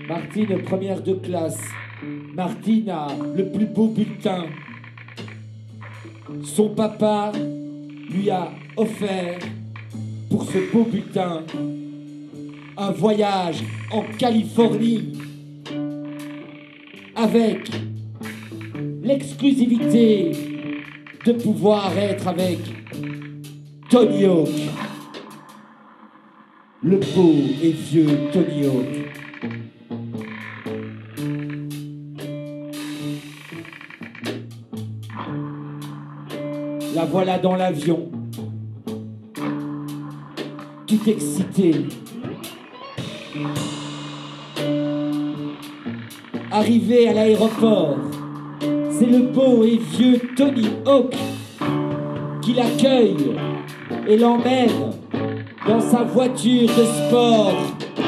Martine, première de classe. Martine a le plus beau bulletin. Son papa lui a offert, pour ce beau bulletin, un voyage en Californie avec l'exclusivité de pouvoir être avec Tony Hawk, le beau et vieux Tony Hawk. La voilà dans l'avion, tout excitée. Arrivée à l'aéroport, c'est le beau et vieux Tony Hawk qui l'accueille et l'emmène dans sa voiture de sport.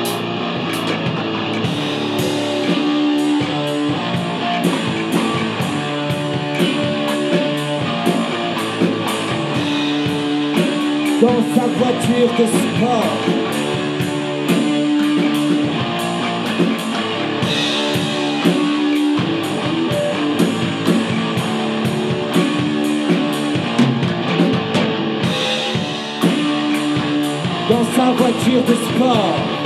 Dans sa voiture de sport. Dans sa voiture de sport.